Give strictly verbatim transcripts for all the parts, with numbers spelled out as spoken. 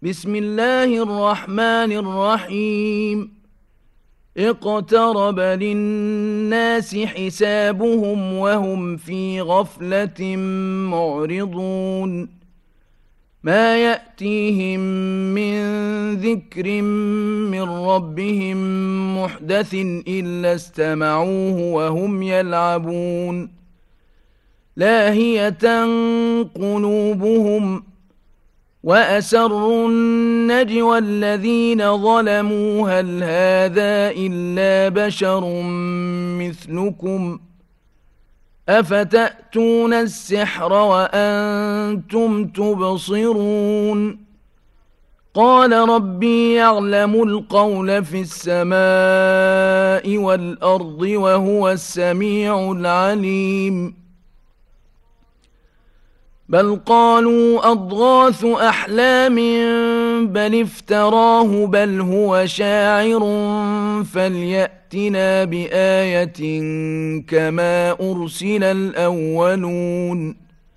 بسم الله الرحمن الرحيم اقترب للناس حسابهم وهم في غفلة معرضون ما يأتيهم من ذكر من ربهم محدث إلا استمعوه وهم يلعبون لاهية قلوبهم وأسروا النجوى الذين ظلموا هل هذا إلا بشر مثلكم أفتأتون السحر وأنتم تبصرون قال ربي يعلم القول في السماء والأرض وهو السميع العليم بل قالوا أضغاث أحلام بل افتراه بل هو شاعر فليأتنا بآية كما أرسل الأولون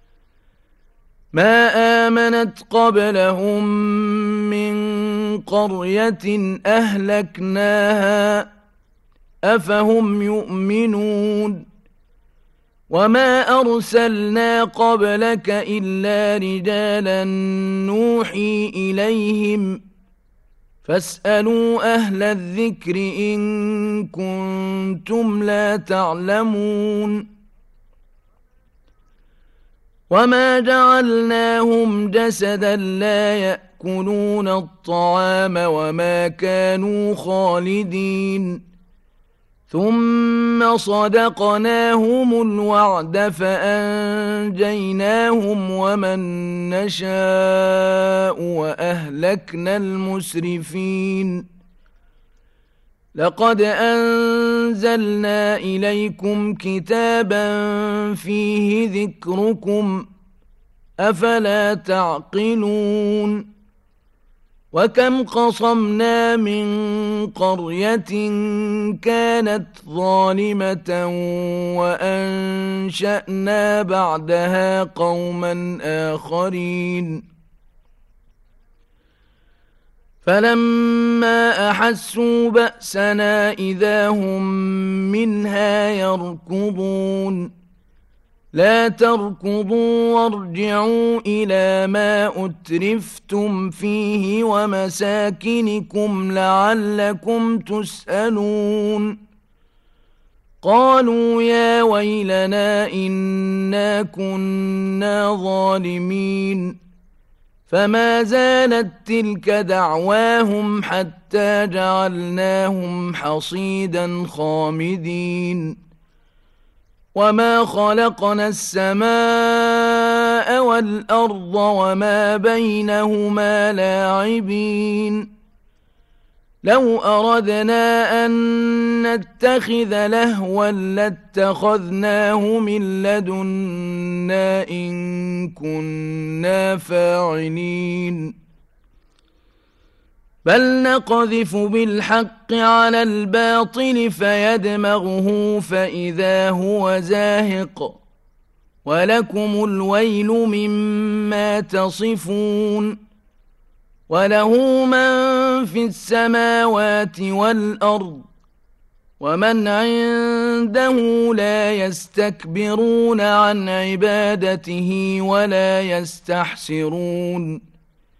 ما آمنت قبلهم من قرية أهلكناها أفهم يؤمنون وما أرسلنا قبلك إلا رجالا نوحي إليهم فاسألوا أهل الذكر إن كنتم لا تعلمون وما جعلناهم جسدا لا يأكلون الطعام وما كانوا خالدين ثم صدقناهم الوعد فأنجيناهم ومن نشاء وأهلكنا المسرفين لقد أنزلنا إليكم كتابا فيه ذكركم أفلا تعقلون وكم قصمنا من قرية كانت ظالمة وأنشأنا بعدها قوما آخرين فلما أحسوا بأسنا إذا هم منها يركضون لا تركضوا وارجعوا إلى ما أترفتم فيه ومساكنكم لعلكم تسألون قالوا يا ويلنا إنا كنا ظالمين فما زالت تلك دعواهم حتى جعلناهم حصيدا خامدين وما خلقنا السماء والأرض وما بينهما لاعبين لو أردنا أن نتخذ لهوا لاتخذناه من لدنا إن كنا فاعلين بل نقذف بالحق على الباطل فيدمغه فإذا هو زاهق ولكم الويل مما تصفون وله من في السماوات والأرض ومن عنده لا يستكبرون عن عبادته ولا يستحسرون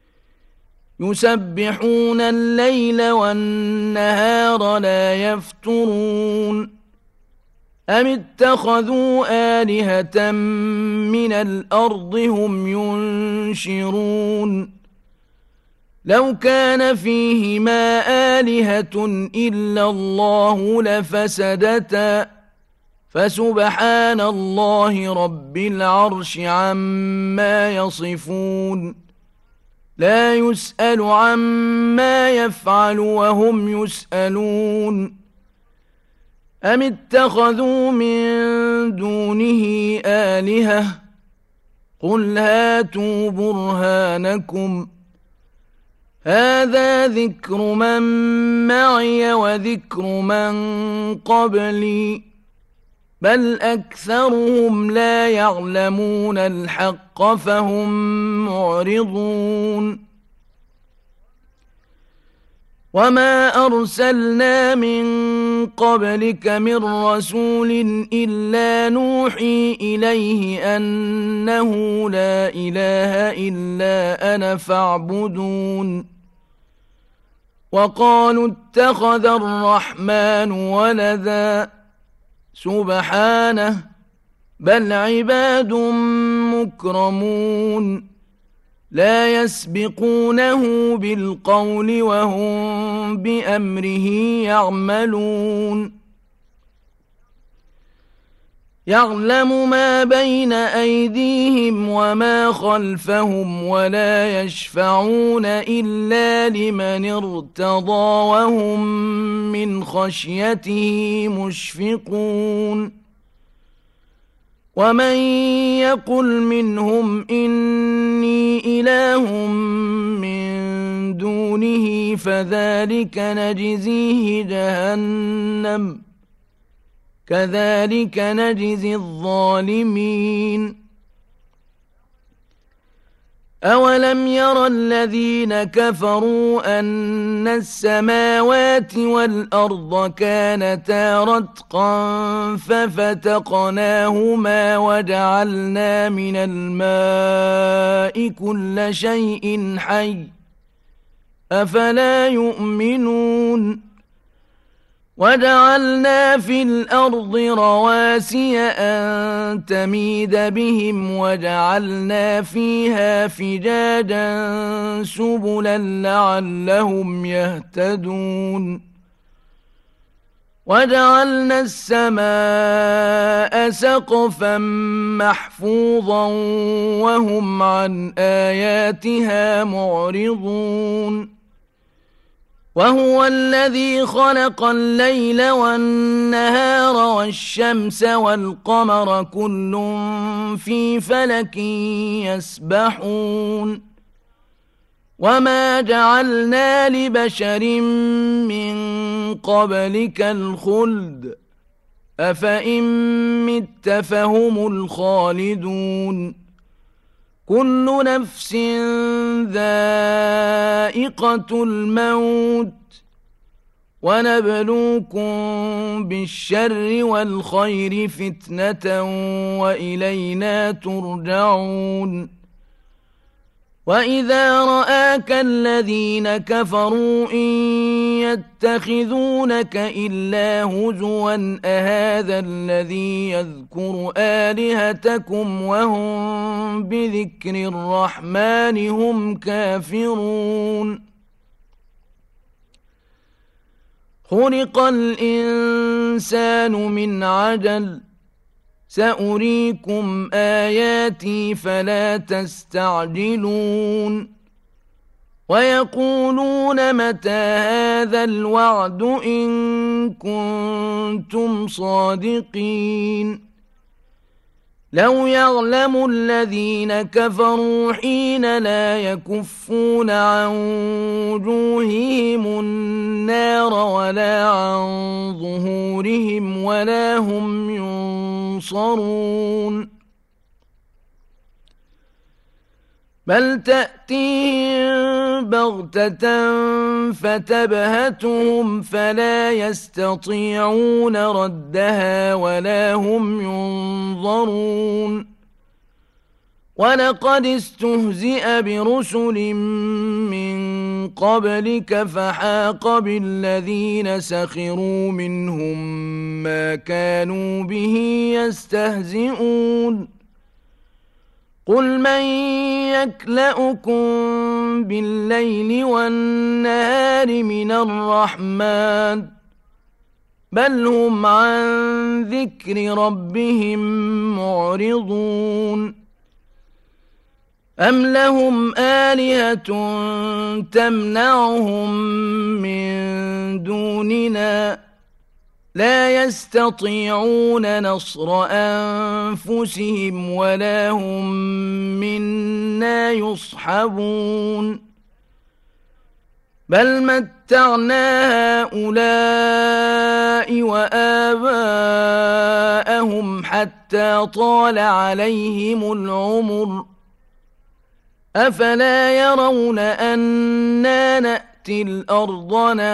يسبحون الليل والنهار لا يفترون أم اتخذوا آلهة من الأرض هم ينشرون لو كان فيهما آلهة إلا الله لفسدتا فسبحان الله رب العرش عما يصفون لا يسأل عما يفعل وهم يسألون أم اتخذوا من دونه آلهة قل هاتوا برهانكم هذا ذكر من معي وذكر من قبلي بل أكثرهم لا يعلمون الحق فهم معرضون وما أرسلنا من قبلك من رسول إلا نوحي إليه أنه لا إله إلا أنا فاعبدون وقالوا اتخذ الرحمن ولدا سبحانه بل عباد مكرمون لا يسبقونه بالقول وهم بأمره يعملون يعلم ما بين أيديهم وما خلفهم ولا يشفعون إلا لمن ارتضى وهم من خشيته مشفقون ومن يقل منهم إني إله من دونه فذلك نجزيه جهنم كذلك نجزي الظالمين أولم ير الذين كفروا أن السماوات والأرض كانتا رتقا ففتقناهما وجعلنا من الماء كل شيء حي أفلا يؤمنون وجعلنا في الأرض رواسي أن تميد بهم وجعلنا فيها فجاجا سبلا لعلهم يهتدون وجعلنا السماء سقفا محفوظا وهم عن آياتها معرضون وهو الذي خلق الليل والنهار والشمس والقمر كل في فلك يسبحون وما جعلنا لبشر من قبلك الخلد أفإن مت فهم الخالدون كل نفس ذائقة الموت ونبلوكم بالشر والخير فتنة وإلينا ترجعون وإذا رآك الذين كفروا إن يتخذونك إلا هزوا أهذا الذي يذكر آلهتكم وهم بذكر الرحمن هم كافرون خلق الإنسان من عجل سأريكم آياتي فلا تستعجلون ويقولون متى هذا الوعد إن كنتم صادقين لو يعلم الذين كفروا حين لا يكفون عن وجوههم النار ولا عن ظهورهم ولا هم ينصرون بل تأتيهم بغتة فتبهتهم فلا يستطيعون ردها ولا هم ينظرون ولقد استهزئ برسل من قبلك فحاق بالذين سخروا منهم ما كانوا به يستهزئون قل من يكلؤكم بالليل والنهار من الرحمن بل هم عن ذكر ربهم معرضون أم لهم آلهة تمنعهم من دوننا لا يستطيعون نصر أنفسهم ولا هم منا يصحبون بل متعنا هؤلاء وآباءهم حتى طال عليهم العمر أفلا يرون أنا نأتي نأتي الأرض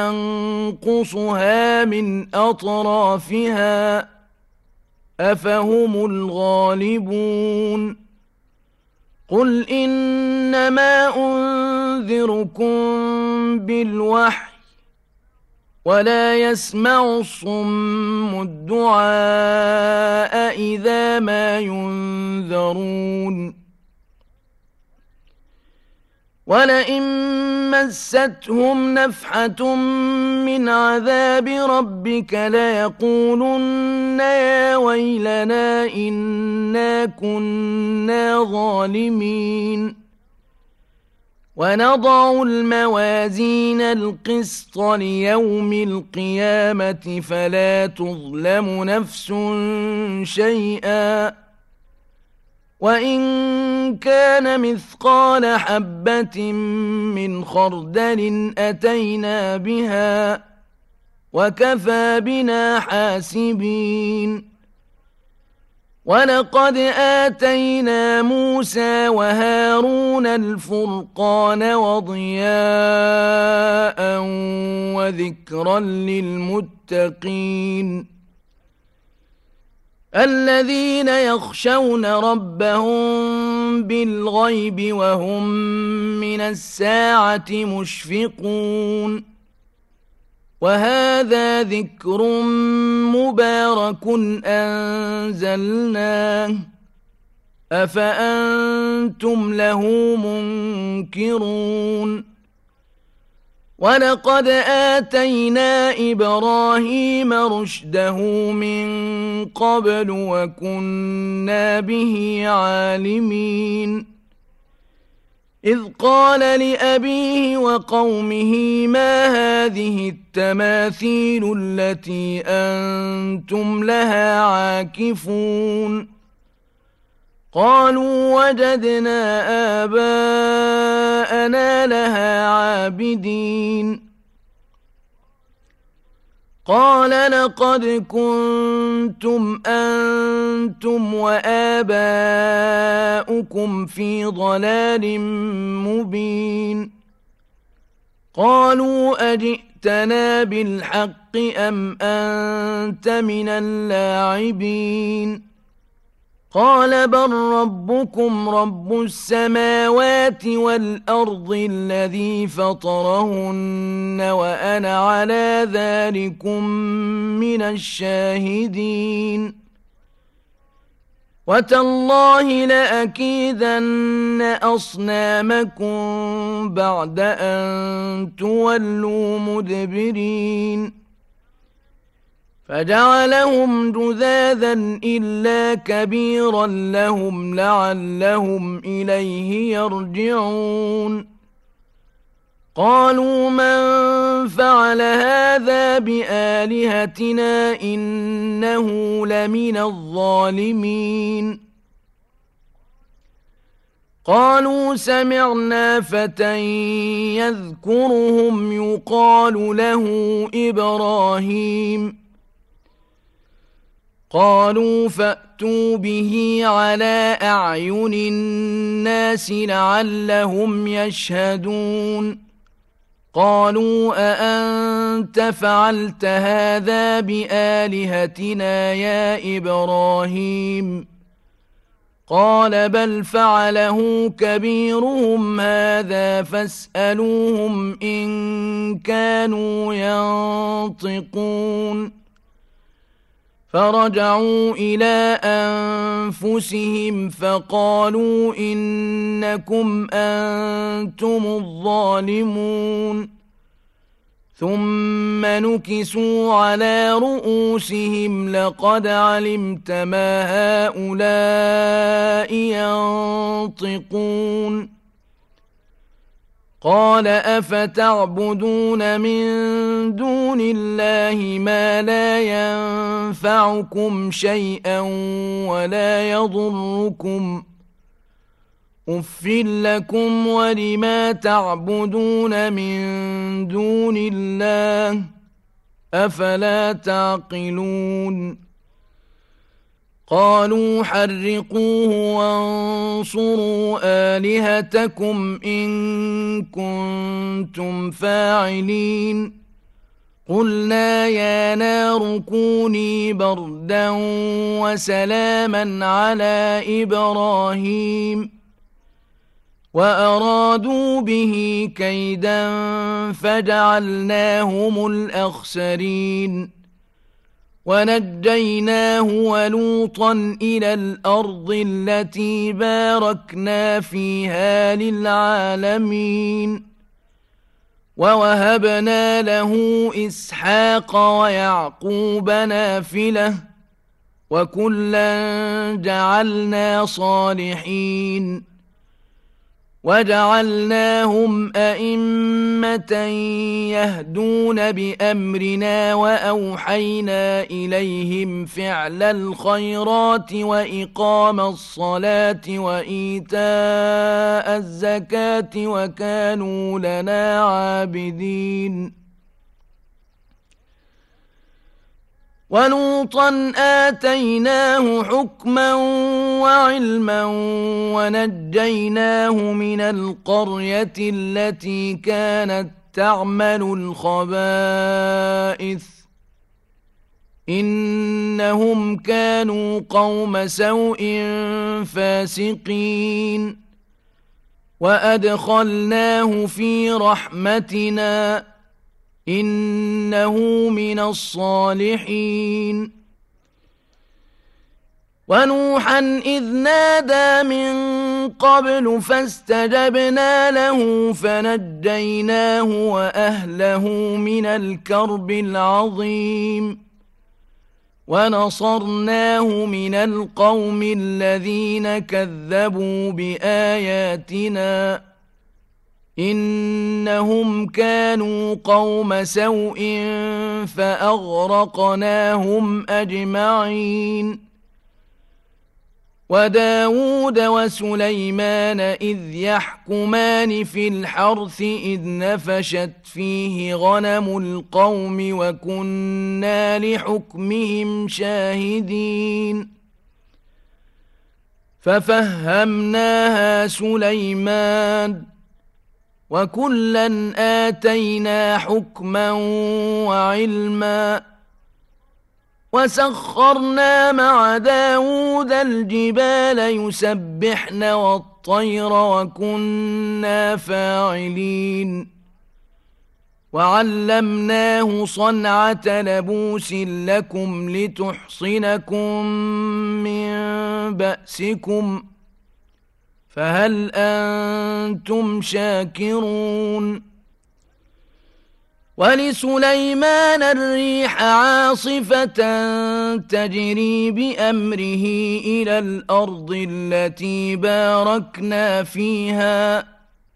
ننقصها من أطرافها أفهم الغالبون قل إنما أنذركم بالوحي ولا يسمع الصم الدعاء إذا ما ينذرون ولئن مستهم نفحة من عذاب ربك ليقولن يا ويلنا إنا كنا ظالمين ونضع الموازين القسط ليوم القيامة فلا تظلم نفس شيئا وإن كان مثقال حبة من خردل أتينا بها وكفى بنا حاسبين ولقد آتينا موسى وهارون الفرقان وضياء وذكرا للمتقين الذين يخشون ربهم بالغيب وهم من الساعة مشفقون وهذا ذكر مبارك أنزلناه أفأنتم له منكرون ولقد آتينا إبراهيم رشده من قبل وكنا به عالمين إذ قال لأبيه وقومه ما هذه التماثيل التي أنتم لها عاكفون قالوا وجدنا آباءنا لها عابدين قال لقد كنتم أنتم وآباؤكم في ضلال مبين قالوا أجئتنا بالحق أم أنت من اللاعبين قال بل ربكم رب السماوات والأرض الذي فطرهن وأنا على ذلكم من الشاهدين وتالله لأكيدن أصنامكم بعد أن تولوا مدبرين فجعلهم جذاذا إلا كبيرا لهم لعلهم إليه يرجعون قالوا من فعل هذا بآلهتنا إنه لمن الظالمين قالوا سمعنا فتى يذكرهم يقال له إبراهيم قالوا فأتوا به على أعين الناس لعلهم يشهدون قالوا أأنت فعلت هذا بآلهتنا يا إبراهيم قال بل فعله كبيرهم هذا فاسألوهم إن كانوا ينطقون فرجعوا إلى أنفسهم فقالوا إنكم أنتم الظالمون ثم نكسوا على رؤوسهم لقد علمت ما هؤلاء ينطقون قال أفتعبدون من دون الله ما لا ينفعكم شيئا ولا يضركم أف لكم ولما تعبدون من دون الله أفلا تعقلون قالوا حرقوه وانصروا آلهتكم إن كنتم فاعلين قلنا يا نار كوني بردا وسلاما على إبراهيم وأرادوا به كيدا فجعلناهم الأخسرين ونجيناه ولوطا إلى الأرض التي باركنا فيها للعالمين ووهبنا له إسحاق ويعقوب نافلة وكلا جعلنا صالحين وجعلناهم أئمة يهدون بأمرنا وأوحينا إليهم فعل الخيرات وإقام الصلاة وإيتاء الزكاة وكانوا لنا عابدين ولوطا آتيناه حكما وعلما ونجيناه من القرية التي كانت تعمل الخبائث إنهم كانوا قوم سوء فاسقين وأدخلناه في رحمتنا إنه من الصالحين ونوحا إذ نادى من قبل فاستجبنا له فنجيناه وأهله من الكرب العظيم ونصرناه من القوم الذين كذبوا بآياتنا إنهم كانوا قوم سوء فأغرقناهم أجمعين وداود وسليمان إذ يحكمان في الحرث إذ نفشت فيه غنم القوم وكنا لحكمهم شاهدين ففهمناها سليمان وكلا آتينا حكما وعلما وسخرنا مع داود الجبال يسبحن والطير وكنا فاعلين وعلمناه صنعة لبوس لكم لتحصنكم من بأسكم فهل أنتم شاكرون ولسليمان الريح عاصفة تجري بأمره إلى الأرض التي باركنا فيها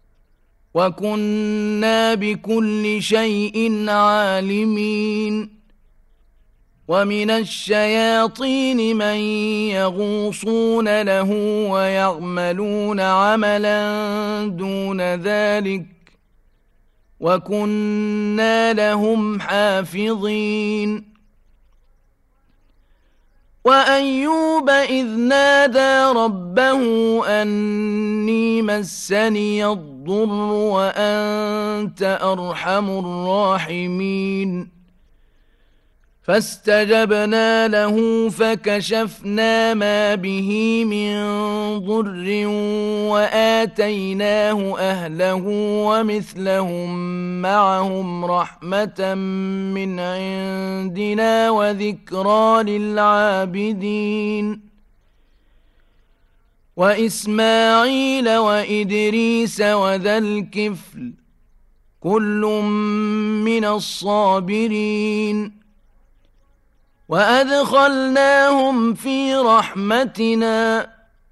وكنا بكل شيء عالمين ومن الشياطين من يغوصون له ويعملون عملا دون ذلك وكنا لهم حافظين وأيوب إذ نادى ربه أني مسني الضر وأنت أرحم الراحمين فاستجبنا له فكشفنا ما به من ضر وآتيناه أهله ومثلهم معهم رحمة من عندنا وذكرى للعابدين وإسماعيل وإدريس وذا الكفل كل من الصابرين وأدخلناهم في رحمتنا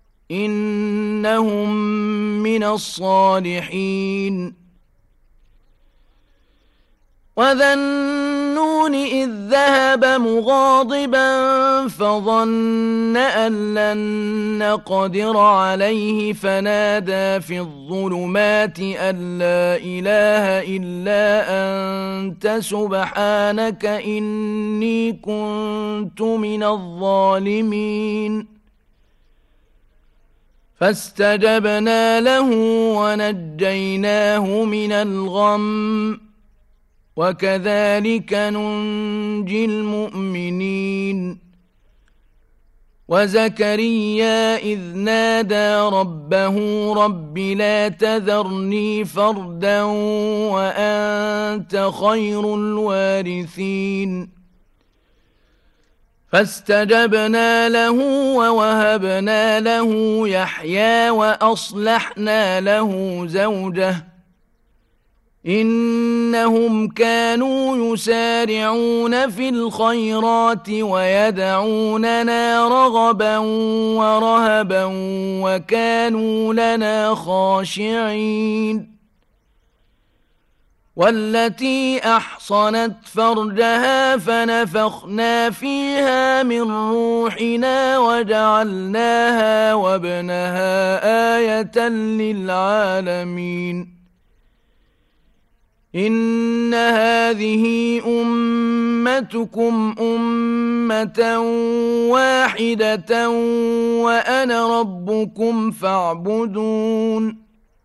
إنهم من الصالحين وذا النون إذ ذهب مغاضبا فظن أن لن نقدر عليه فنادى في الظلمات أن لا إله إلا أنت سبحانك إني كنت من الظالمين فاستجبنا له ونجيناه من الغم وكذلك ننجي المؤمنين وزكريا إذ نادى ربه رب لا تذرني فردا وأنت خير الوارثين فاستجبنا له ووهبنا له يحيى وأصلحنا له زوجه إنهم كانوا يسارعون في الخيرات ويدعوننا رغبا ورهبا وكانوا لنا خاشعين والتي أحصنت فرجها فنفخنا فيها من روحنا وجعلناها وابنها آية للعالمين إن هذه أمتكم أمة واحدة وأنا ربكم فاعبدون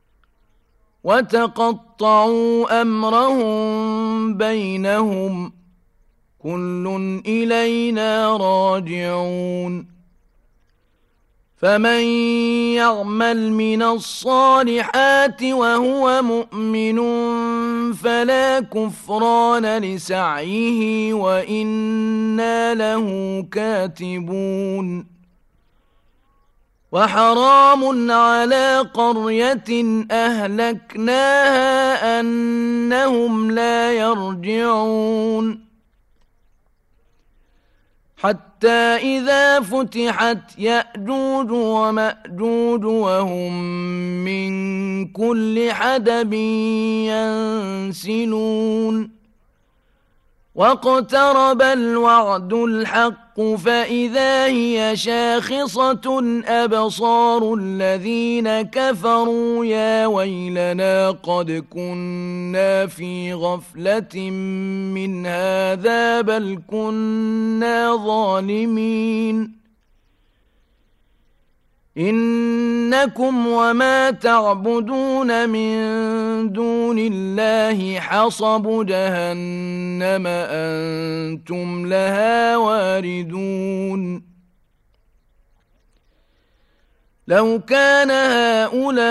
وتقطعوا أمرهم بينهم كل إلينا راجعون فمن يعمل من الصالحات وهو مؤمن فلا كفران لسعيه وإنا له كاتبون وحرام على قرية أهلكناها أنهم لا يرجعون حتى إذا فتحت يأجوج ومأجوج وهم من كل حدب ينسلون واقترب الوعد الحق فإذا هي شاخصة أبصار الذين كفروا يا ويلنا قد كنا في غفلة من هذا بل كنا ظالمين إنكم وما تعبدون من دون الله حصب جهنم أنتم لها واردون لو كان هؤلاء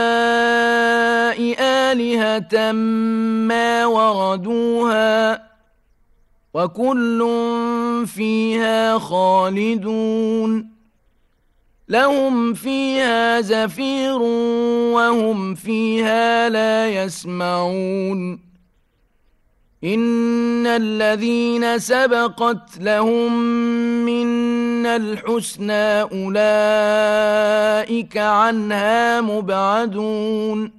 آلهة ما وردوها وكل فيها خالدون لهم فيها زفير وهم فيها لا يسمعون إن الذين سبقت لهم منا الحسنى أولئك عنها مبعدون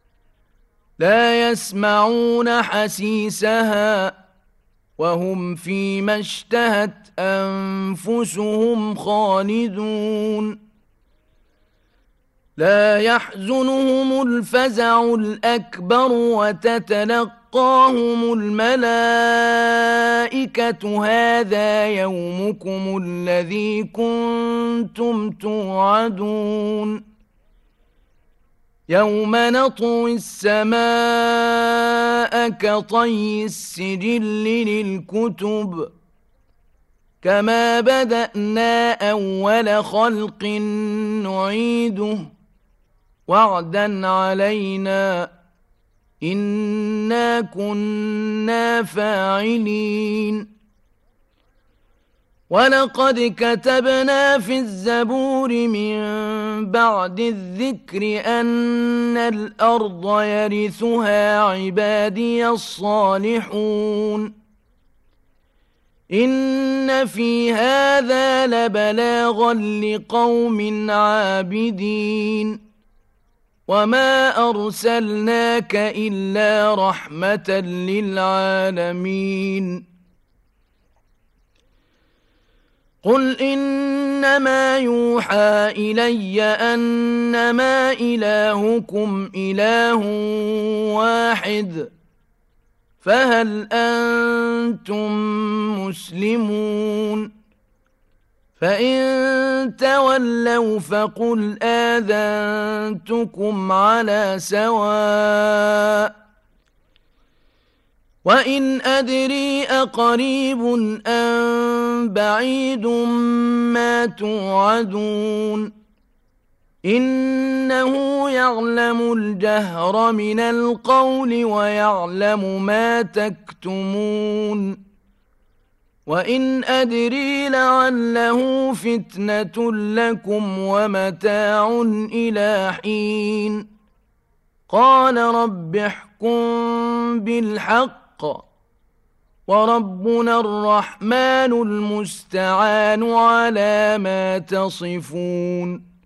لا يسمعون حسيسها وهم فيما اشتهت أنفسهم خالدون لا يحزنهم الفزع الأكبر وتتلقاهم الملائكة هذا يومكم الذي كنتم توعدون يوم نطوي السماء كطي السجل للكتب كما بدأنا أول خلق نعيده وعدا علينا إنا كنا فاعلين ولقد كتبنا في الزبور من بعد الذكر أن الأرض يرثها عبادي الصالحون إن في هذا لبلاغا لقوم عابدين وما أرسلناك إلا رحمة للعالمين قل إنما يوحى إلي أنما إلهكم إله واحد فهل أنتم مسلمون فإن تولوا فقل آذنتكم على سواء وإن أدري أقريب أم بعيد ما توعدون إنه يعلم الجهر من القول ويعلم ما تكتمون وإن أدري لعله فتنة لكم ومتاع إلى حين قال رب احكم بالحق وربنا الرحمن المستعان على ما تصفون